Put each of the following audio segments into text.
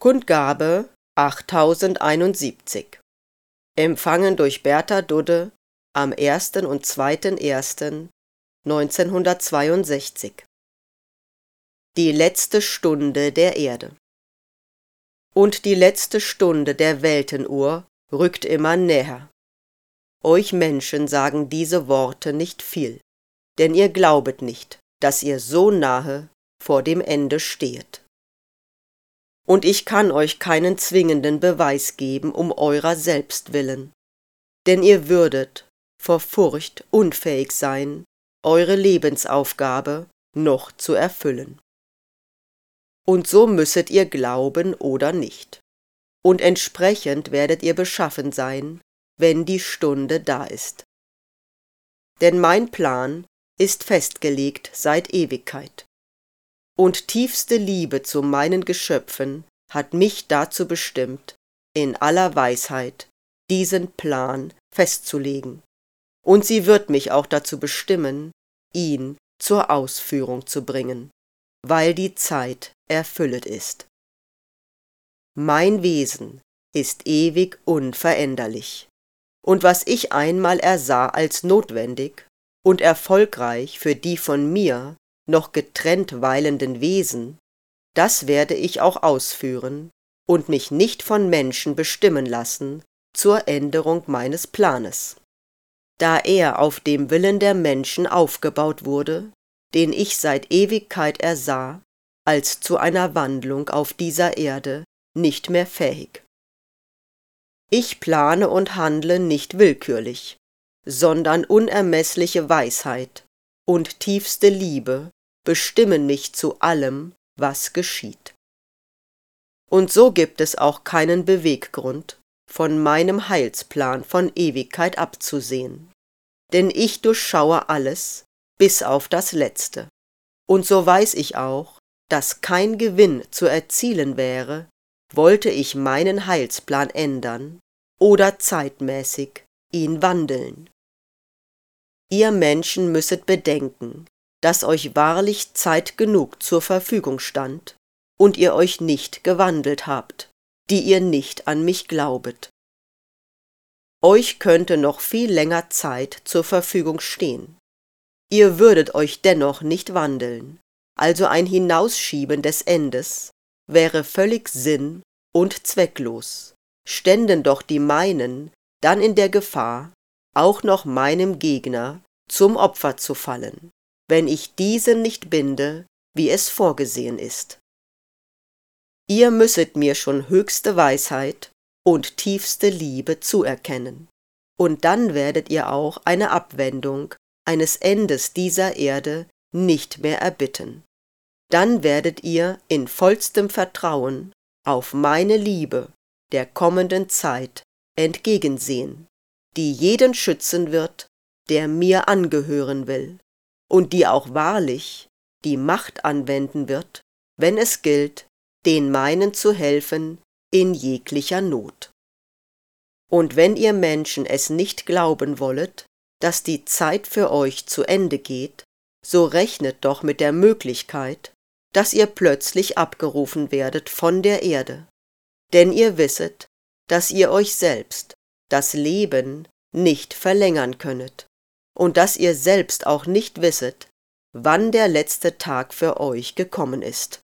Kundgabe 8071. Empfangen durch Bertha Dudde am 1. und 2.1.1962. Die letzte Stunde der Erde. Und die letzte Stunde der Weltenuhr rückt immer näher. Euch Menschen sagen diese Worte nicht viel, denn ihr glaubet nicht, dass ihr so nahe vor dem Ende stehet. Und ich kann euch keinen zwingenden Beweis geben um eurer selbst willen, denn ihr würdet vor Furcht unfähig sein, eure Lebensaufgabe noch zu erfüllen. Und so müsset ihr glauben oder nicht, und entsprechend werdet ihr beschaffen sein, wenn die Stunde da ist. Denn mein Plan ist festgelegt seit Ewigkeit. Und tiefste Liebe zu meinen Geschöpfen hat mich dazu bestimmt, in aller Weisheit diesen Plan festzulegen. Und sie wird mich auch dazu bestimmen, ihn zur Ausführung zu bringen, weil die Zeit erfüllet ist. Mein Wesen ist ewig unveränderlich, und was ich einmal ersah als notwendig und erfolgreich für die von mir noch getrennt weilenden Wesen, das werde ich auch ausführen und mich nicht von Menschen bestimmen lassen zur Änderung meines Planes. Da er auf dem Willen der Menschen aufgebaut wurde, den ich seit Ewigkeit ersah, als zu einer Wandlung auf dieser Erde nicht mehr fähig. Ich plane und handle nicht willkürlich, sondern unermeßliche Weisheit und tiefste Liebe bestimmen mich zu allem, was geschieht. Und so gibt es auch keinen Beweggrund, von meinem Heilsplan von Ewigkeit abzusehen, denn ich durchschaue alles bis auf das Letzte. Und so weiß ich auch, dass kein Gewinn zu erzielen wäre, wollte ich meinen Heilsplan ändern oder zeitmäßig ihn wandeln. Ihr Menschen müsset bedenken, dass euch wahrlich Zeit genug zur Verfügung stand und ihr euch nicht gewandelt habt, die ihr nicht an mich glaubet. Euch könnte noch viel länger Zeit zur Verfügung stehen. Ihr würdet euch dennoch nicht wandeln, also ein Hinausschieben des Endes wäre völlig sinn- und zwecklos, ständen doch die meinen dann in der Gefahr, auch noch meinem Gegner zum Opfer zu fallen, wenn ich diesen nicht binde, wie es vorgesehen ist. Ihr müsset mir schon höchste Weisheit und tiefste Liebe zuerkennen, und dann werdet ihr auch eine Abwendung eines Endes dieser Erde nicht mehr erbitten. Dann werdet ihr in vollstem Vertrauen auf meine Liebe der kommenden Zeit entgegensehen, die jeden schützen wird, der mir angehören will, und die auch wahrlich die Macht anwenden wird, wenn es gilt, den meinen zu helfen in jeglicher Not. Und wenn ihr Menschen es nicht glauben wollet, dass die Zeit für euch zu Ende geht, so rechnet doch mit der Möglichkeit, dass ihr plötzlich abgerufen werdet von der Erde, denn ihr wisset, dass ihr euch selbst das Leben nicht verlängern könnet und dass ihr selbst auch nicht wisset, wann der letzte Tag für euch gekommen ist.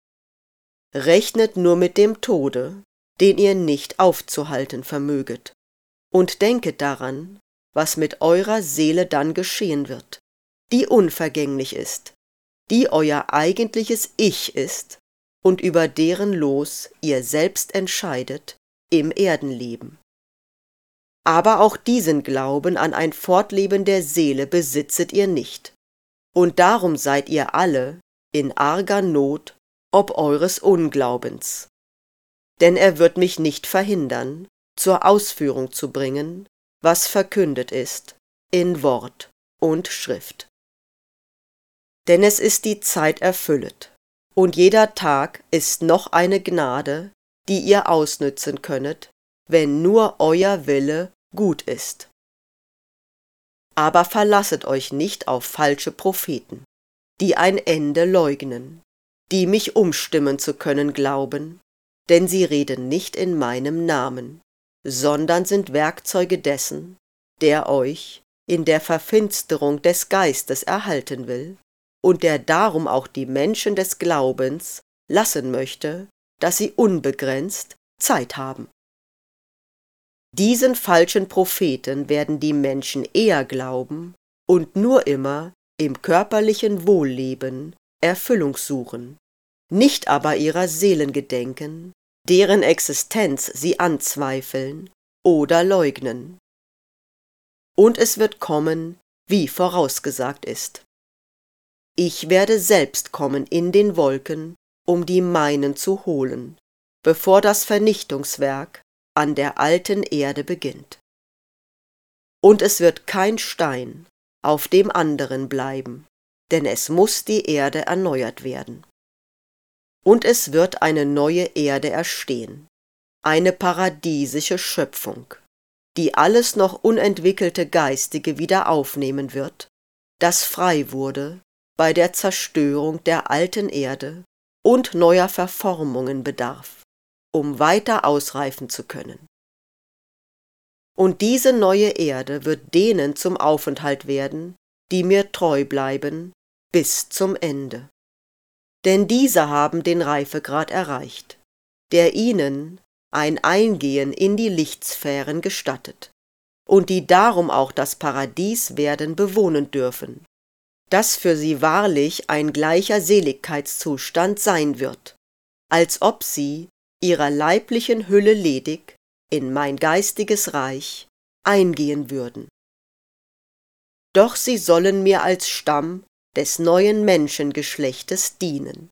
Rechnet nur mit dem Tode, den ihr nicht aufzuhalten vermöget, und denket daran, was mit eurer Seele dann geschehen wird, die unvergänglich ist, die euer eigentliches Ich ist und über deren Los ihr selbst entscheidet im Erdenleben. Aber auch diesen Glauben an ein Fortleben der Seele besitzet ihr nicht, und darum seid ihr alle in arger Not ob eures Unglaubens. Denn er wird mich nicht verhindern, zur Ausführung zu bringen, was verkündet ist in Wort und Schrift. Denn es ist die Zeit erfüllet, und jeder Tag ist noch eine Gnade, die ihr ausnützen könnet, wenn nur euer Wille gut ist. Aber verlasset euch nicht auf falsche Propheten, die ein Ende leugnen, die mich umstimmen zu können glauben, denn sie reden nicht in meinem Namen, sondern sind Werkzeuge dessen, der euch in der Verfinsterung des Geistes erhalten will und der darum auch die Menschen des Glaubens lassen möchte, dass sie unbegrenzt Zeit haben. Diesen falschen Propheten werden die Menschen eher glauben und nur immer im körperlichen Wohlleben Erfüllung suchen, nicht aber ihrer Seelen gedenken, deren Existenz sie anzweifeln oder leugnen. Und es wird kommen, wie vorausgesagt ist. Ich werde selbst kommen in den Wolken, um die meinen zu holen, bevor das Vernichtungswerk an der alten Erde beginnt. Und es wird kein Stein auf dem anderen bleiben, denn es muss die Erde erneuert werden. Und es wird eine neue Erde erstehen, eine paradiesische Schöpfung, die alles noch unentwickelte Geistige wieder aufnehmen wird, das frei wurde bei der Zerstörung der alten Erde und neuer Verformungen bedarf, um weiter ausreifen zu können. Und diese neue Erde wird denen zum Aufenthalt werden, die mir treu bleiben, bis zum Ende. Denn diese haben den Reifegrad erreicht, der ihnen ein Eingehen in die Lichtsphären gestattet, und die darum auch das Paradies werden bewohnen dürfen, das für sie wahrlich ein gleicher Seligkeitszustand sein wird, als ob sie ihrer leiblichen Hülle ledig in mein geistiges Reich eingehen würden. Doch sie sollen mir als Stamm des neuen Menschengeschlechtes dienen.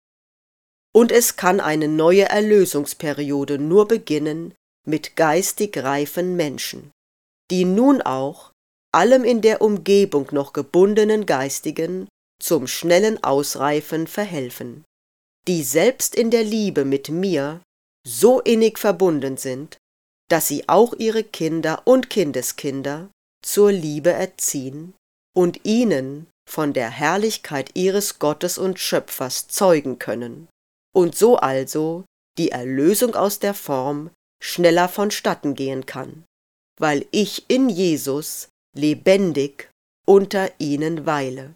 Und es kann eine neue Erlösungsperiode nur beginnen mit geistig reifen Menschen, die nun auch allem in der Umgebung noch gebundenen Geistigen zum schnellen Ausreifen verhelfen, die selbst in der Liebe mit mir so innig verbunden sind, dass sie auch ihre Kinder und Kindeskinder zur Liebe erziehen und ihnen von der Herrlichkeit ihres Gottes und Schöpfers zeugen können, und so also die Erlösung aus der Form schneller vonstatten gehen kann, weil ich in Jesus lebendig unter ihnen weile.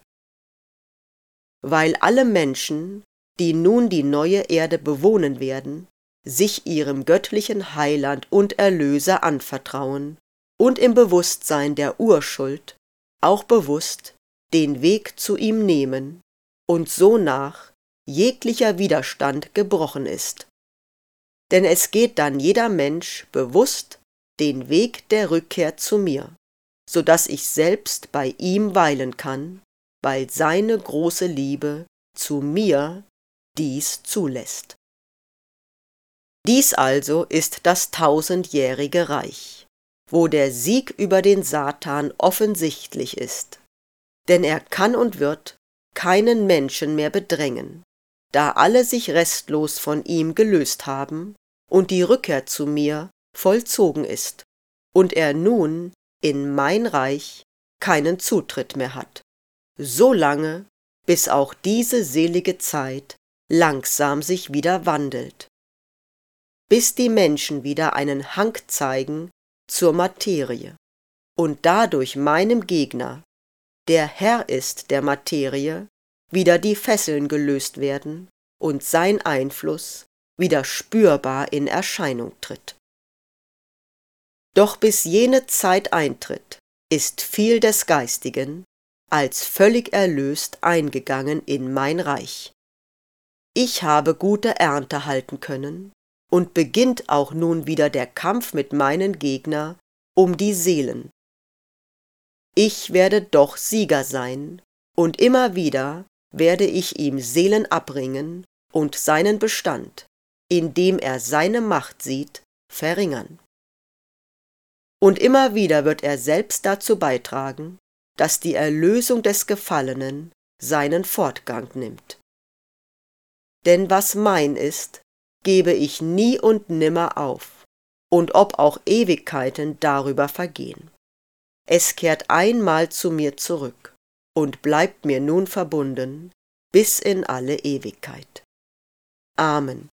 Weil alle Menschen, die nun die neue Erde bewohnen werden, sich ihrem göttlichen Heiland und Erlöser anvertrauen und im Bewusstsein der Urschuld auch bewusst den Weg zu ihm nehmen und sonach jeglicher Widerstand gebrochen ist. Denn es geht dann jeder Mensch bewusst den Weg der Rückkehr zu mir, so dass ich selbst bei ihm weilen kann, weil seine große Liebe zu mir dies zulässt. Dies also ist das 1000-jährige Reich, wo der Sieg über den Satan offensichtlich ist, denn er kann und wird keinen Menschen mehr bedrängen, da alle sich restlos von ihm gelöst haben und die Rückkehr zu mir vollzogen ist und er nun in mein Reich keinen Zutritt mehr hat, so lange, bis auch diese selige Zeit langsam sich wieder wandelt, bis die Menschen wieder einen Hang zeigen zur Materie und dadurch meinem Gegner, der Herr ist der Materie, wieder die Fesseln gelöst werden und sein Einfluss wieder spürbar in Erscheinung tritt. Doch bis jene Zeit eintritt, ist viel des Geistigen als völlig erlöst eingegangen in mein Reich. Ich habe gute Ernte halten können, und beginnt auch nun wieder der Kampf mit meinen Gegner um die Seelen. Ich werde doch Sieger sein, und immer wieder werde ich ihm Seelen abringen und seinen Bestand, indem er seine Macht sieht, verringern. Und immer wieder wird er selbst dazu beitragen, dass die Erlösung des Gefallenen seinen Fortgang nimmt. Denn was mein ist, gebe ich nie und nimmer auf, und ob auch Ewigkeiten darüber vergehen. Es kehrt einmal zu mir zurück und bleibt mir nun verbunden bis in alle Ewigkeit. Amen.